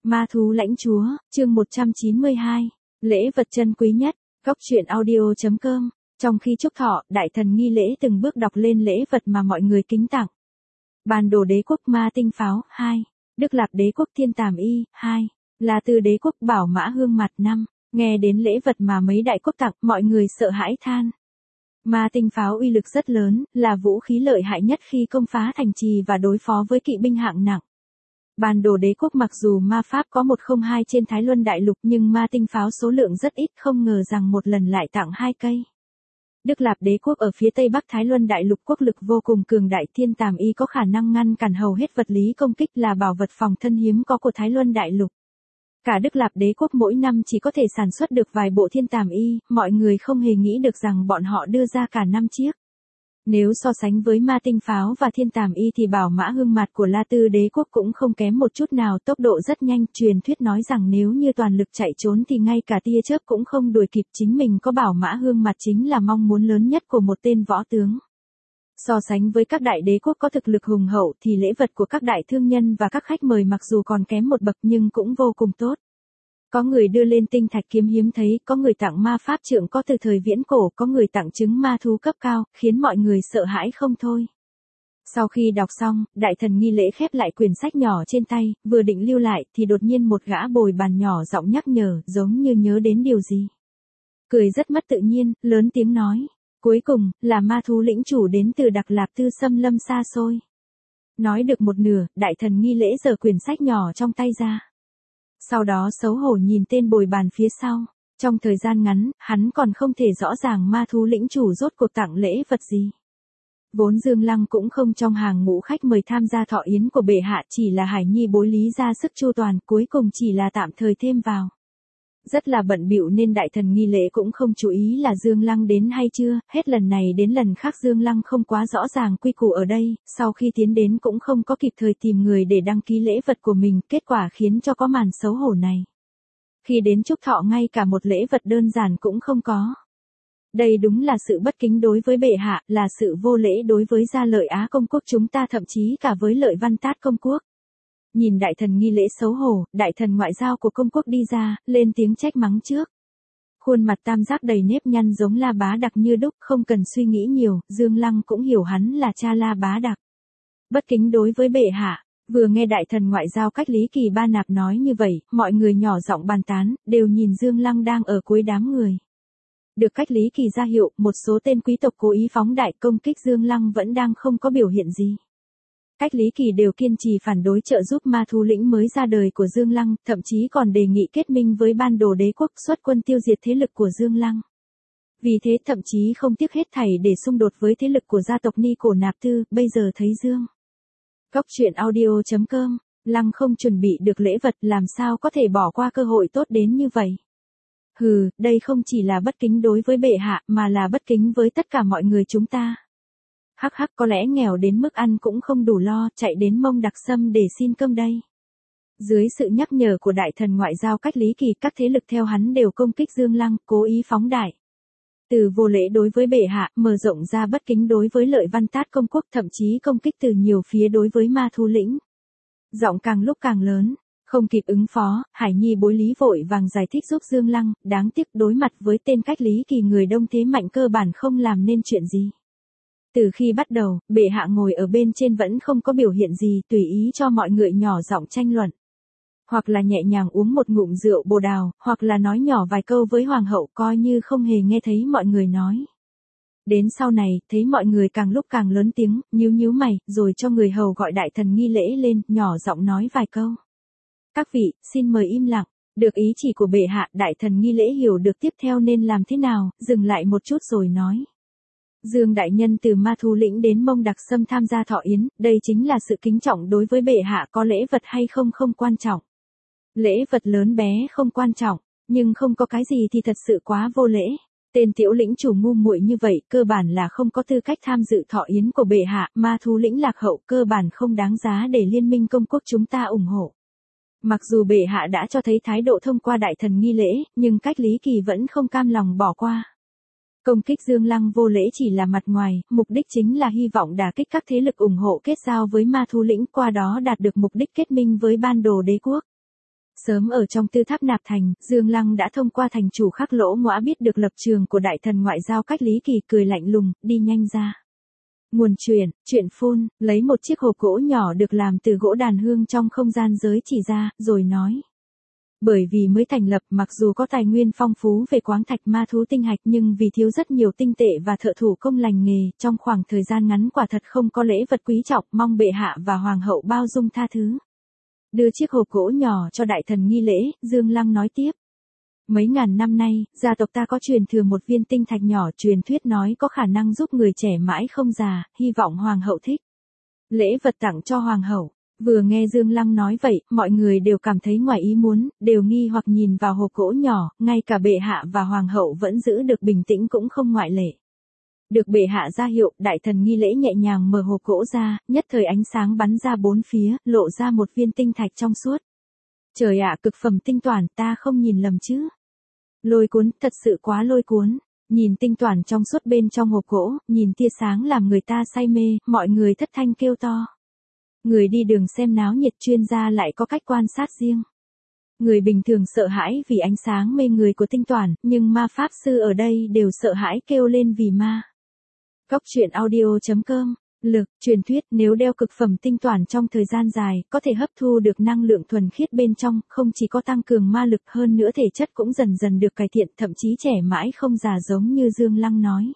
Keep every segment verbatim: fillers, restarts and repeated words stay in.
Ma thú lãnh chúa, chương một trăm chín mươi hai, lễ vật chân quý nhất, góc truyện audio chấm com. Trong khi chúc thọ, đại thần nghi lễ từng bước đọc lên lễ vật mà mọi người kính tặng. Bản đồ đế quốc ma tinh pháo, hai. Đức Lạp đế quốc thiên tàm y, hai. La Tư đế quốc bảo mã hương mặt, năm. Nghe đến lễ vật mà mấy đại quốc tặng, mọi người sợ hãi than. Ma tinh pháo uy lực rất lớn, là vũ khí lợi hại nhất khi công phá thành trì và đối phó với kỵ binh hạng nặng. Bản đồ đế quốc mặc dù ma pháp có một không hai trên Thái Luân Đại Lục nhưng ma tinh pháo số lượng rất ít, không ngờ rằng một lần lại tặng hai cây. Đức Lạp đế quốc ở phía tây bắc Thái Luân Đại Lục quốc lực vô cùng cường đại, thiên tàm y có khả năng ngăn cản hầu hết vật lý công kích, là bảo vật phòng thân hiếm có của Thái Luân Đại Lục. Cả Đức Lạp đế quốc mỗi năm chỉ có thể sản xuất được vài bộ thiên tàm y, mọi người không hề nghĩ được rằng bọn họ đưa ra cả năm chiếc. Nếu so sánh với ma tinh pháo và thiên tàm y thì bảo mã hương mặt của La Tư đế quốc cũng không kém một chút nào, tốc độ rất nhanh, truyền thuyết nói rằng nếu như toàn lực chạy trốn thì ngay cả tia chớp cũng không đuổi kịp, chính mình có bảo mã hương mặt chính là mong muốn lớn nhất của một tên võ tướng. So sánh với các đại đế quốc có thực lực hùng hậu thì lễ vật của các đại thương nhân và các khách mời mặc dù còn kém một bậc nhưng cũng vô cùng tốt. Có người đưa lên tinh thạch kiếm hiếm thấy, có người tặng ma pháp trượng có từ thời viễn cổ, có người tặng trứng ma thú cấp cao, khiến mọi người sợ hãi không thôi. Sau khi đọc xong, đại thần nghi lễ khép lại quyển sách nhỏ trên tay, vừa định lưu lại thì đột nhiên một gã bồi bàn nhỏ giọng nhắc nhở, giống như nhớ đến điều gì. Cười rất mất tự nhiên, lớn tiếng nói, cuối cùng, là ma thú lĩnh chủ đến từ Đặc Lạp Tư xâm lâm xa xôi. Nói được một nửa, đại thần nghi lễ giở quyển sách nhỏ trong tay ra. Sau đó xấu hổ nhìn tên bồi bàn phía sau. Trong thời gian ngắn, hắn còn không thể rõ ràng ma thú lĩnh chủ rốt cuộc tặng lễ vật gì. Vốn Dương Lăng cũng không trong hàng ngũ khách mời tham gia thọ yến của bệ hạ, chỉ là Hải Nhi bối lý ra sức chu toàn, cuối cùng chỉ là tạm thời thêm vào. Rất là bận bịu nên đại thần nghi lễ cũng không chú ý là Dương Lăng đến hay chưa, hết lần này đến lần khác Dương Lăng không quá rõ ràng quy củ ở đây, sau khi tiến đến cũng không có kịp thời tìm người để đăng ký lễ vật của mình, kết quả khiến cho có màn xấu hổ này. Khi đến chúc thọ ngay cả một lễ vật đơn giản cũng không có. Đây đúng là sự bất kính đối với bệ hạ, là sự vô lễ đối với gia lợi Á công quốc chúng ta, thậm chí cả với lợi Văn Tát công quốc. Nhìn đại thần nghi lễ xấu hổ, đại thần ngoại giao của công quốc đi ra, lên tiếng trách mắng trước. Khuôn mặt tam giác đầy nếp nhăn giống La Bá Đặc như đúc, không cần suy nghĩ nhiều, Dương Lăng cũng hiểu hắn là cha La Bá Đặc. Bất kính đối với bệ hạ, vừa nghe đại thần ngoại giao Cách Lý Kỳ Ba Nạp nói như vậy, mọi người nhỏ giọng bàn tán, đều nhìn Dương Lăng đang ở cuối đám người. Được Cách Lý Kỳ ra hiệu, một số tên quý tộc cố ý phóng đại công kích Dương Lăng vẫn đang không có biểu hiện gì. Cách Lý Kỳ đều kiên trì phản đối trợ giúp ma thú lĩnh mới ra đời của Dương Lăng, thậm chí còn đề nghị kết minh với Ban Đồ đế quốc xuất quân tiêu diệt thế lực của Dương Lăng. Vì thế thậm chí không tiếc hết thảy để xung đột với thế lực của gia tộc Ni Cổ Nạp Tư, bây giờ thấy Dương. Góc truyện audio chấm com, Lăng không chuẩn bị được lễ vật, làm sao có thể bỏ qua cơ hội tốt đến như vậy. Hừ, đây không chỉ là bất kính đối với bệ hạ mà là bất kính với tất cả mọi người chúng ta. Hắc hắc, có lẽ nghèo đến mức ăn cũng không đủ lo, chạy đến Mông Đặc Sâm để xin cơm đây. Dưới sự nhắc nhở của đại thần ngoại giao Cách Lý Kỳ, các thế lực theo hắn đều công kích Dương Lăng, cố ý phóng đại. Từ vô lễ đối với bệ hạ, mở rộng ra bất kính đối với lợi Văn Tát công quốc, thậm chí công kích từ nhiều phía đối với ma thú lĩnh. Giọng càng lúc càng lớn, không kịp ứng phó, Hải Nhi bối lý vội vàng giải thích giúp Dương Lăng, đáng tiếc đối mặt với tên Cách Lý Kỳ người đông thế mạnh cơ bản không làm nên chuyện gì. Từ khi bắt đầu, bệ hạ ngồi ở bên trên vẫn không có biểu hiện gì, tùy ý cho mọi người nhỏ giọng tranh luận. Hoặc là nhẹ nhàng uống một ngụm rượu bồ đào, hoặc là nói nhỏ vài câu với hoàng hậu coi như không hề nghe thấy mọi người nói. Đến sau này, thấy mọi người càng lúc càng lớn tiếng, nhíu nhíu mày, rồi cho người hầu gọi đại thần nghi lễ lên, nhỏ giọng nói vài câu. Các vị, xin mời im lặng. Được ý chỉ của bệ hạ, đại thần nghi lễ hiểu được tiếp theo nên làm thế nào, dừng lại một chút rồi nói. Dương đại nhân từ ma thú lĩnh đến Mông Đặc Sâm tham gia thọ yến, đây chính là sự kính trọng đối với bệ hạ, có lễ vật hay không không quan trọng. Lễ vật lớn bé không quan trọng, nhưng không có cái gì thì thật sự quá vô lễ. Tên tiểu lĩnh chủ ngu muội như vậy, cơ bản là không có tư cách tham dự thọ yến của bệ hạ, ma thú lĩnh lạc hậu, cơ bản không đáng giá để liên minh công quốc chúng ta ủng hộ. Mặc dù bệ hạ đã cho thấy thái độ thông qua đại thần nghi lễ, nhưng Cách Lý Kỳ vẫn không cam lòng bỏ qua. Công kích Dương Lăng vô lễ chỉ là mặt ngoài, mục đích chính là hy vọng đả kích các thế lực ủng hộ kết giao với ma thú lĩnh, qua đó đạt được mục đích kết minh với Ban Đồ đế quốc. Sớm ở trong tư tháp nạp thành, Dương Lăng đã thông qua thành chủ Khắc Lỗ Ngõa biết được lập trường của đại thần ngoại giao Cách Lý Kỳ, cười lạnh lùng, đi nhanh ra. Nguồn truyền, chuyện phun, lấy một chiếc hộp gỗ nhỏ được làm từ gỗ đàn hương trong không gian giới chỉ ra, rồi nói. Bởi vì mới thành lập, mặc dù có tài nguyên phong phú về khoáng thạch ma thú tinh hạch nhưng vì thiếu rất nhiều tinh tệ và thợ thủ công lành nghề, trong khoảng thời gian ngắn quả thật không có lễ vật quý trọng, mong bệ hạ và hoàng hậu bao dung tha thứ. Đưa chiếc hộp gỗ nhỏ cho đại thần nghi lễ, Dương Lăng nói tiếp. Mấy ngàn năm nay, gia tộc ta có truyền thừa một viên tinh thạch nhỏ, truyền thuyết nói có khả năng giúp người trẻ mãi không già, hy vọng hoàng hậu thích. Lễ vật tặng cho hoàng hậu. Vừa nghe Dương Lăng nói vậy, mọi người đều cảm thấy ngoài ý muốn, đều nghi hoặc nhìn vào hộp gỗ nhỏ, ngay cả bệ hạ và hoàng hậu vẫn giữ được bình tĩnh cũng không ngoại lệ. Được bệ hạ ra hiệu, đại thần nghi lễ nhẹ nhàng mở hộp gỗ ra, nhất thời ánh sáng bắn ra bốn phía, lộ ra một viên tinh thạch trong suốt. Trời ạ, cực phẩm tinh toản, ta không nhìn lầm chứ. Lôi cuốn, thật sự quá lôi cuốn. Nhìn tinh toản trong suốt bên trong hộp gỗ, nhìn tia sáng làm người ta say mê, mọi người thất thanh kêu to. Người đi đường xem náo nhiệt, chuyên gia lại có cách quan sát riêng. Người bình thường sợ hãi vì ánh sáng mê người của tinh toản, nhưng ma pháp sư ở đây đều sợ hãi kêu lên vì ma. Góc truyện audio chấm com. Lực, truyền thuyết nếu đeo cực phẩm tinh toản trong thời gian dài, có thể hấp thu được năng lượng thuần khiết bên trong, không chỉ có tăng cường ma lực hơn nữa thể chất cũng dần dần được cải thiện, thậm chí trẻ mãi không già giống như Dương Lăng nói.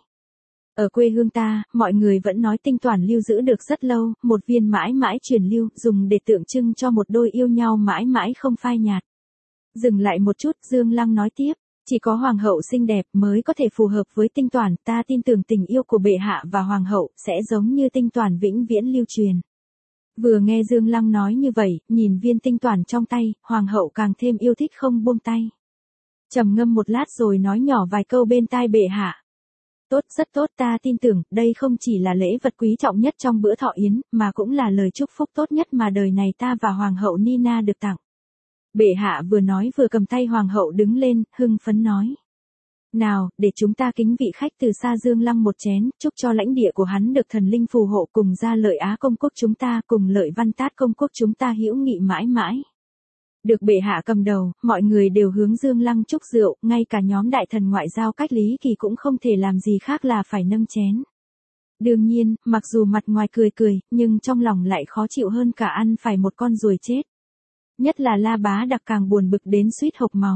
Ở quê hương ta, mọi người vẫn nói tinh toản lưu giữ được rất lâu, một viên mãi mãi truyền lưu, dùng để tượng trưng cho một đôi yêu nhau mãi mãi không phai nhạt. Dừng lại một chút, Dương Lăng nói tiếp. Chỉ có hoàng hậu xinh đẹp mới có thể phù hợp với tinh toản, ta tin tưởng tình yêu của bệ hạ và hoàng hậu sẽ giống như tinh toản vĩnh viễn lưu truyền. Vừa nghe Dương Lăng nói như vậy, nhìn viên tinh toản trong tay, hoàng hậu càng thêm yêu thích không buông tay. Trầm ngâm một lát rồi nói nhỏ vài câu bên tai bệ hạ. Tốt, rất tốt, ta tin tưởng, đây không chỉ là lễ vật quý trọng nhất trong bữa thọ yến, mà cũng là lời chúc phúc tốt nhất mà đời này ta và hoàng hậu Nina được tặng. Bệ hạ vừa nói vừa cầm tay hoàng hậu đứng lên, hưng phấn nói. Nào, để chúng ta kính vị khách từ xa Dương Lăng một chén, chúc cho lãnh địa của hắn được thần linh phù hộ, cùng gia lợi Á công quốc chúng ta, cùng lợi Văn Tát công quốc chúng ta hữu nghị mãi mãi. Được bệ hạ cầm đầu, mọi người đều hướng Dương Lăng chúc rượu, ngay cả nhóm đại thần ngoại giao Cách Lý Kỳ cũng không thể làm gì khác là phải nâng chén. Đương nhiên, mặc dù mặt ngoài cười cười, nhưng trong lòng lại khó chịu hơn cả ăn phải một con ruồi chết. Nhất là La Bá Đặc càng buồn bực đến suýt hộc máu.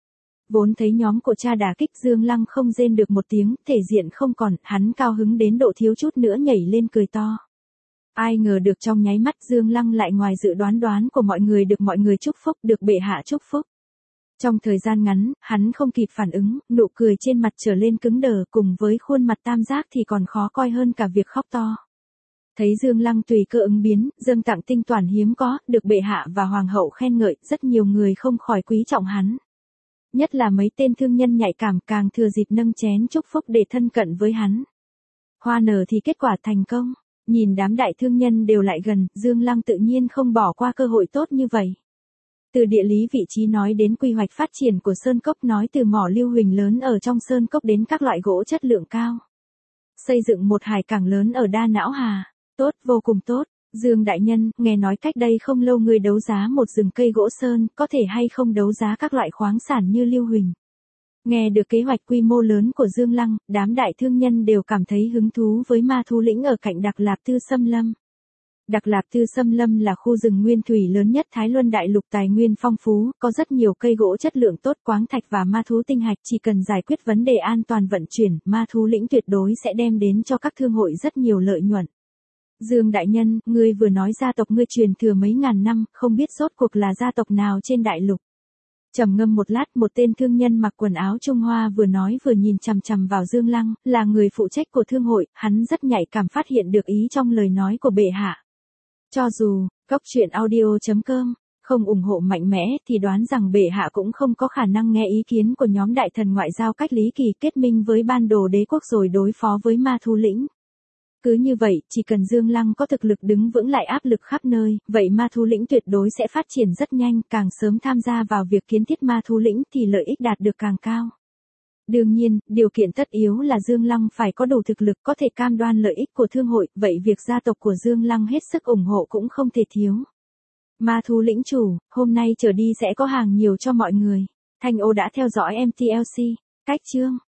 Vốn thấy nhóm của cha đả kích, Dương Lăng không rên được một tiếng, thể diện không còn, hắn cao hứng đến độ thiếu chút nữa nhảy lên cười to. Ai ngờ được trong nháy mắt Dương Lăng lại ngoài dự đoán đoán của mọi người, được mọi người chúc phúc, được bệ hạ chúc phúc. Trong thời gian ngắn, hắn không kịp phản ứng, nụ cười trên mặt trở lên cứng đờ, cùng với khuôn mặt tam giác thì còn khó coi hơn cả việc khóc to. Thấy Dương Lăng tùy cơ ứng biến, dâng tặng tinh toản hiếm có, được bệ hạ và hoàng hậu khen ngợi, rất nhiều người không khỏi quý trọng hắn. Nhất là mấy tên thương nhân nhạy cảm càng thừa dịp nâng chén chúc phúc để thân cận với hắn. Hoa nở thì kết quả thành công, nhìn đám đại thương nhân đều lại gần, Dương Lăng tự nhiên không bỏ qua cơ hội tốt như vậy. Từ địa lý vị trí nói đến quy hoạch phát triển của Sơn Cốc, nói từ mỏ lưu huỳnh lớn ở trong Sơn Cốc đến các loại gỗ chất lượng cao. Xây dựng một hải cảng lớn ở Đa Não Hà. Tốt, vô cùng tốt. Dương đại nhân, nghe nói cách đây không lâu người đấu giá một rừng cây gỗ sơn, có thể hay không đấu giá các loại khoáng sản như lưu huỳnh. Nghe được kế hoạch quy mô lớn của Dương Lăng, đám đại thương nhân đều cảm thấy hứng thú với ma thú lĩnh ở cạnh Đặc Lạp Tư Xâm Lâm. Đặc Lạp Tư Xâm Lâm là khu rừng nguyên thủy lớn nhất Thái Luân đại lục, tài nguyên phong phú, có rất nhiều cây gỗ chất lượng tốt, khoáng thạch và ma thú tinh hạch, chỉ cần giải quyết vấn đề an toàn vận chuyển, ma thú lĩnh tuyệt đối sẽ đem đến cho các thương hội rất nhiều lợi nhuận. Dương đại nhân, ngươi vừa nói gia tộc ngươi truyền thừa mấy ngàn năm, không biết rốt cuộc là gia tộc nào trên đại lục. Trầm ngâm một lát, một tên thương nhân mặc quần áo Trung Hoa vừa nói vừa nhìn chằm chằm vào Dương Lăng, là người phụ trách của thương hội, hắn rất nhạy cảm phát hiện được ý trong lời nói của bệ hạ. Cho dù, góc truyện audio chấm com, không ủng hộ mạnh mẽ thì đoán rằng bệ hạ cũng không có khả năng nghe ý kiến của nhóm đại thần ngoại giao Cách Lý Kỳ kết minh với ban đồ đế quốc rồi đối phó với ma thú lĩnh. Cứ như vậy, chỉ cần Dương Lăng có thực lực đứng vững lại áp lực khắp nơi, vậy ma thú lĩnh tuyệt đối sẽ phát triển rất nhanh, càng sớm tham gia vào việc kiến thiết ma thú lĩnh thì lợi ích đạt được càng cao. Đương nhiên, điều kiện tất yếu là Dương Lăng phải có đủ thực lực có thể cam đoan lợi ích của thương hội, vậy việc gia tộc của Dương Lăng hết sức ủng hộ cũng không thể thiếu. Ma thú lĩnh chủ, hôm nay trở đi sẽ có hàng nhiều cho mọi người. Thanh Ô đã theo dõi em tê lờ xê. Cách chương.